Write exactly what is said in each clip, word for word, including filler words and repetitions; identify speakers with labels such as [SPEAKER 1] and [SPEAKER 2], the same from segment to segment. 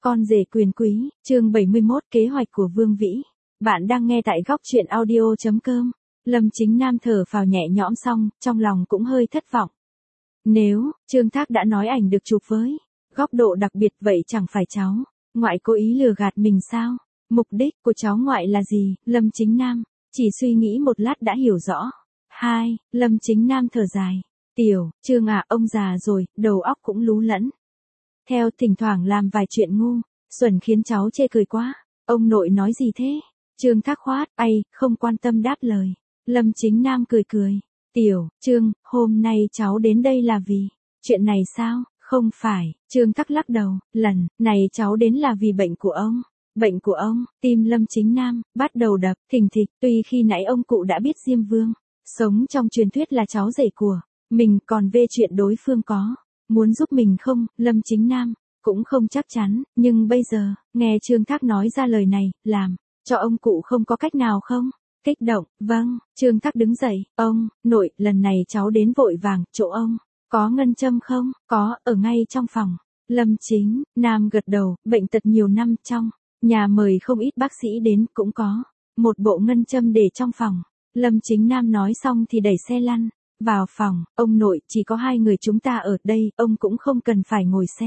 [SPEAKER 1] Con rể quyền quý, chương bảy mươi mốt kế hoạch của Vương Vĩ. Bạn đang nghe tại góc truyện audio chấm com. Lâm Chính Nam thở phào nhẹ nhõm xong, trong lòng cũng hơi thất vọng. Nếu, Trương Thác đã nói ảnh được chụp với góc độ đặc biệt vậy chẳng phải cháu ngoại cố ý lừa gạt mình sao? Mục đích của cháu ngoại là gì? Lâm Chính Nam chỉ suy nghĩ một lát đã hiểu rõ. Hai, Lâm Chính Nam thở dài. Tiểu, Trương à, ông già rồi, đầu óc cũng lú lẫn. Theo thỉnh thoảng làm vài chuyện ngu, xuẩn khiến cháu chê cười quá. Ông nội nói gì thế? Trương Thác khoát, ay, không quan tâm đáp lời. Lâm Chính Nam cười cười. Tiểu, Trương, hôm nay cháu đến đây là vì chuyện này sao? Không phải, Trương Thác lắc đầu, lần này cháu đến là vì bệnh của ông. Bệnh của ông, tim Lâm Chính Nam bắt đầu đập thình thịch, tuy khi nãy ông cụ đã biết Diêm Vương sống trong truyền thuyết là cháu rể của mình, còn về chuyện đối phương có muốn giúp mình không, Lâm Chính Nam cũng không chắc chắn, nhưng bây giờ, nghe Trương Thác nói ra lời này, làm cho ông cụ không có cách nào không? Kích động, vâng, Trương Thác đứng dậy, ông, nội, lần này cháu đến vội vàng, chỗ ông có ngân châm không? Có, ở ngay trong phòng. Lâm Chính Nam gật đầu, bệnh tật nhiều năm trong nhà mời không ít bác sĩ đến, cũng có một bộ ngân châm để trong phòng. Lâm Chính Nam nói xong thì đẩy xe lăn vào phòng. Ông nội, chỉ có hai người chúng ta ở đây, ông cũng không cần phải ngồi xe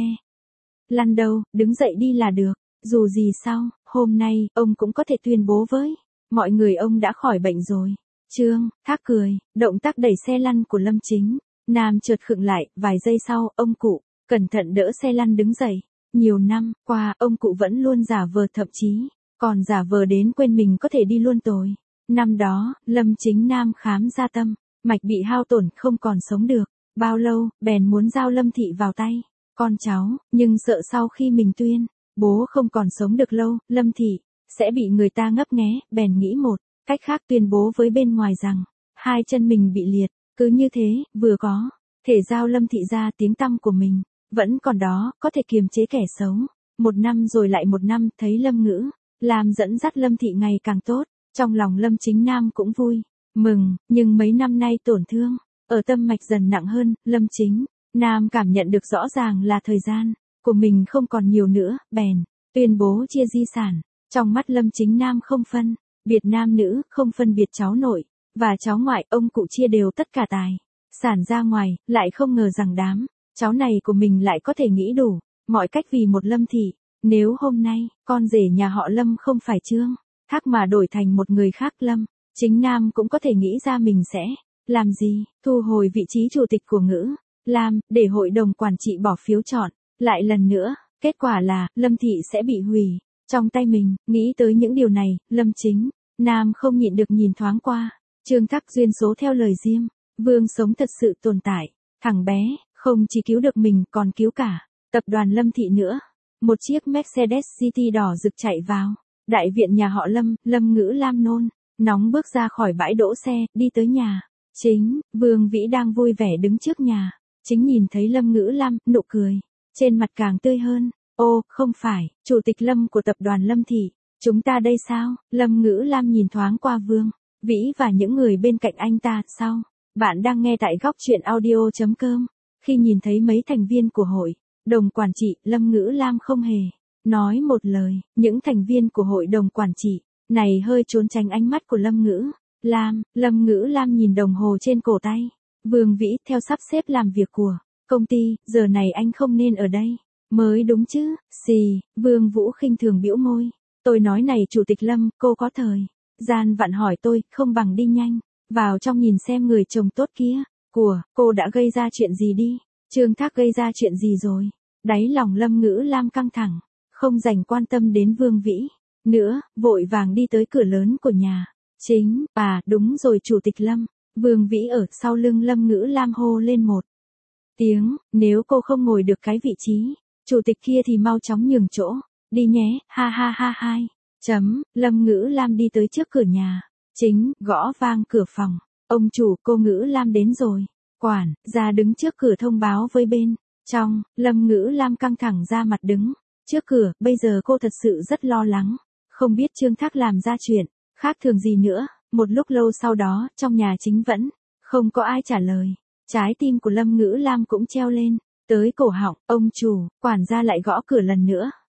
[SPEAKER 1] lăn đâu, đứng dậy đi là được. Dù gì sao, hôm nay, ông cũng có thể tuyên bố với mọi người ông đã khỏi bệnh rồi. Trương Thác cười, động tác đẩy xe lăn của Lâm Chính Nam chợt khựng lại, vài giây sau, ông cụ cẩn thận đỡ xe lăn đứng dậy. Nhiều năm qua, ông cụ vẫn luôn giả vờ, thậm chí còn giả vờ đến quên mình có thể đi luôn rồi. Năm đó, Lâm Chính Nam khám ra tâm mạch bị hao tổn, không còn sống được bao lâu, bèn muốn giao Lâm Thị vào tay con cháu, nhưng sợ sau khi mình tuyên bố không còn sống được lâu, Lâm Thị sẽ bị người ta ngấp nghé, bèn nghĩ một cách khác tuyên bố với bên ngoài rằng hai chân mình bị liệt. Cứ như thế, vừa có thể giao Lâm Thị ra, tiếng tăm của mình vẫn còn đó, có thể kiềm chế kẻ xấu. Một năm rồi lại một năm, thấy Lâm Ngữ Lam dẫn dắt Lâm Thị ngày càng tốt, trong lòng Lâm Chính Nam cũng vui mừng, nhưng mấy năm nay tổn thương ở tâm mạch dần nặng hơn. Lâm Chính Nam cảm nhận được rõ ràng là thời gian của mình không còn nhiều nữa, bèn tuyên bố chia di sản. Trong mắt Lâm Chính Nam không phân biệt nam nữ, không phân biệt cháu nội và cháu ngoại, ông cụ chia đều tất cả tài sản ra ngoài, lại không ngờ rằng đám cháu này của mình lại có thể nghĩ đủ mọi cách vì một Lâm Thị. Nếu hôm nay, con rể nhà họ Lâm không phải Trương Thác mà đổi thành một người khác, Lâm Chính Nam cũng có thể nghĩ ra mình sẽ làm gì. Thu hồi vị trí chủ tịch của Ngữ Lam, để hội đồng quản trị bỏ phiếu chọn lại lần nữa. Kết quả là, Lâm Thị sẽ bị hủy trong tay mình. Nghĩ tới những điều này, Lâm Chính Nam không nhịn được nhìn thoáng qua Trương Thác. Duyên số theo lời Diêm Vương sống thật sự tồn tại. Thằng bé không chỉ cứu được mình, còn cứu cả tập đoàn Lâm Thị nữa. Một chiếc Mercedes City đỏ rực chạy vào đại viện nhà họ Lâm. Lâm Ngữ Lam nôn nóng bước ra khỏi bãi đỗ xe, đi tới nhà chính. Vương Vĩ đang vui vẻ đứng trước nhà chính, nhìn thấy Lâm Ngữ Lam, nụ cười trên mặt càng tươi hơn. Ô, không phải chủ tịch Lâm của tập đoàn Lâm Thị chúng ta đây sao? Lâm Ngữ Lam nhìn thoáng qua Vương Vĩ và những người bên cạnh anh ta. Sao? Bạn đang nghe tại góc truyện audio chấm com. Khi nhìn thấy mấy thành viên của hội đồng quản trị, Lâm Ngữ Lam không hề nói một lời. Những thành viên của hội đồng quản trị này hơi trốn tránh ánh mắt của Lâm Ngữ Lam. Lâm Ngữ Lam nhìn đồng hồ trên cổ tay Vương Vĩ, theo sắp xếp làm việc của công ty, giờ này anh không nên ở đây mới đúng chứ. Xì, Vương Vũ khinh thường bĩu môi. Tôi nói này chủ tịch Lâm, cô có thời gian vặn hỏi tôi, không bằng đi nhanh vào trong nhìn xem người chồng tốt kia của cô đã gây ra chuyện gì đi. Trương Thác gây ra chuyện gì rồi? Đáy lòng Lâm Ngữ Lam căng thẳng, không dành quan tâm đến Vương Vĩ nữa, vội vàng đi tới cửa lớn của nhà chính. À, đúng rồi chủ tịch Lâm. Vương Vĩ ở sau lưng Lâm Ngữ Lam hô lên một tiếng. Nếu cô không ngồi được cái vị trí chủ tịch kia thì mau chóng nhường chỗ đi nhé. Ha ha ha hai. Chấm. Lâm Ngữ Lam đi tới trước cửa nhà chính, gõ vang cửa phòng. Ông chủ, cô Ngữ Lam đến rồi. Quản gia đứng trước cửa thông báo với bên trong. Lâm Ngữ Lam căng thẳng ra mặt đứng trước cửa. Bây giờ cô thật sự rất lo lắng, không biết Trương Thác làm ra chuyện khác thường gì nữa. Một lúc lâu sau đó, trong nhà chính vẫn không có ai trả lời. Trái tim của Lâm Ngữ Lam cũng treo lên tới cổ họng. Ông chủ, quản gia lại gõ cửa lần nữa.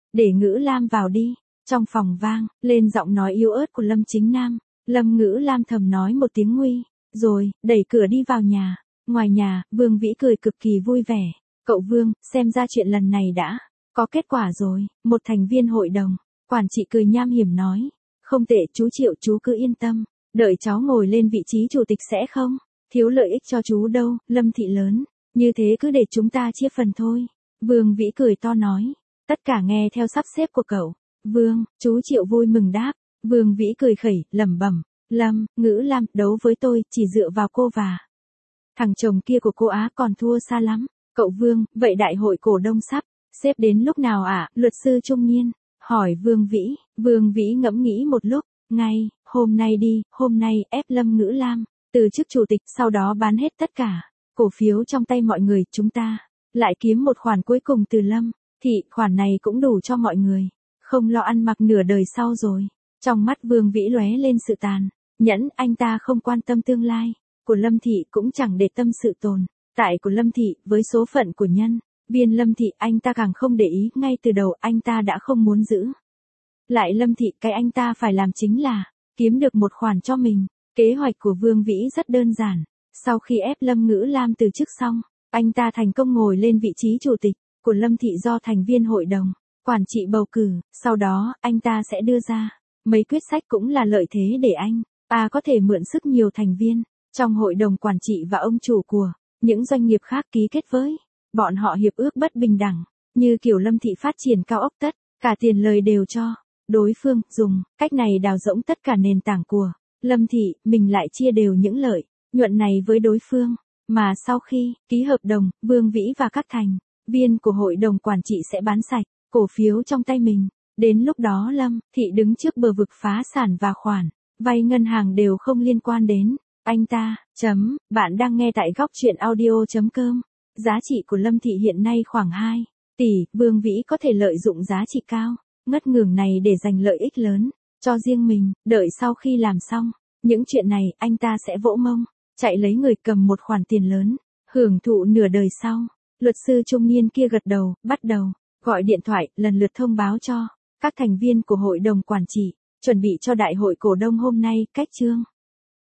[SPEAKER 1] để Ngữ Lam vào đi. Trong phòng vang lên giọng nói yếu ớt của Lâm Chính Nam. Lâm Ngữ Lam thầm nói một tiếng nguy, rồi, đẩy cửa đi vào nhà. Ngoài nhà, Vương Vĩ cười cực kỳ vui vẻ. Cậu Vương, xem ra chuyện lần này đã có kết quả rồi. Một thành viên hội đồng, quản trị cười nham hiểm nói. Không tệ chú Triệu, chú cứ yên tâm. Đợi cháu ngồi lên vị trí chủ tịch sẽ không thiếu lợi ích cho chú đâu. Lâm thị lớn, như thế cứ để chúng ta chia phần thôi. Vương Vĩ cười to nói. Tất cả nghe theo sắp xếp của cậu. Vương, chú Triệu vui mừng đáp. Vương Vĩ cười khẩy, lẩm bẩm. Lâm, Ngữ Lam, đấu với tôi, chỉ dựa vào cô và thằng chồng kia của cô Á còn thua xa lắm. Cậu Vương, vậy đại hội cổ đông sắp xếp đến lúc nào ạ? À? Luật sư Trung Nhiên hỏi Vương Vĩ. Vương Vĩ ngẫm nghĩ một lúc. Ngay, hôm nay đi, hôm nay ép Lâm Ngữ Lam từ chức chủ tịch, sau đó bán hết tất cả cổ phiếu trong tay mọi người, chúng ta lại kiếm một khoản cuối cùng từ Lâm thị, khoản này cũng đủ cho mọi người không lo ăn mặc nửa đời sau rồi. Trong mắt Vương Vĩ lóe lên sự tàn nhẫn, anh ta không quan tâm tương lai của Lâm thị, cũng chẳng để tâm sự tồn tại của Lâm thị, với số phận của nhân viên Lâm thị anh ta càng không để ý, ngay từ đầu anh ta đã không muốn giữ lại Lâm thị, cái anh ta phải làm chính là kiếm được một khoản cho mình. Kế hoạch của Vương Vĩ rất đơn giản. Sau khi ép Lâm Ngữ Lam từ chức xong, anh ta thành công ngồi lên vị trí chủ tịch của Lâm thị do thành viên hội đồng quản trị bầu cử. Sau đó, anh ta sẽ đưa ra mấy quyết sách cũng là lợi thế để anh ta có thể mượn sức nhiều thành viên trong hội đồng quản trị và ông chủ của những doanh nghiệp khác ký kết với bọn họ hiệp ước bất bình đẳng, như kiểu Lâm thị phát triển cao ốc, tất cả tiền lời đều cho đối phương, dùng cách này đào rỗng tất cả nền tảng của Lâm thị, mình lại chia đều những lợi nhuận này với đối phương. Mà sau khi ký hợp đồng, Vương Vĩ và các thành viên của hội đồng quản trị sẽ bán sạch cổ phiếu trong tay mình. Đến lúc đó Lâm thị đứng trước bờ vực phá sản và khoản vay ngân hàng đều không liên quan đến anh ta. Chấm, bạn đang nghe tại góc truyện audio.com. Giá trị của Lâm thị hiện nay khoảng hai tỷ, Vương Vĩ có thể lợi dụng giá trị cao ngất ngưởng này để giành lợi ích lớn cho riêng mình. Đợi sau khi làm xong những chuyện này, anh ta sẽ vỗ mông chạy lấy người, cầm một khoản tiền lớn, hưởng thụ nửa đời sau. Luật sư trung niên kia gật đầu, bắt đầu gọi điện thoại, lần lượt thông báo cho các thành viên của hội đồng quản trị, chuẩn bị cho đại hội cổ đông hôm nay. Cách chương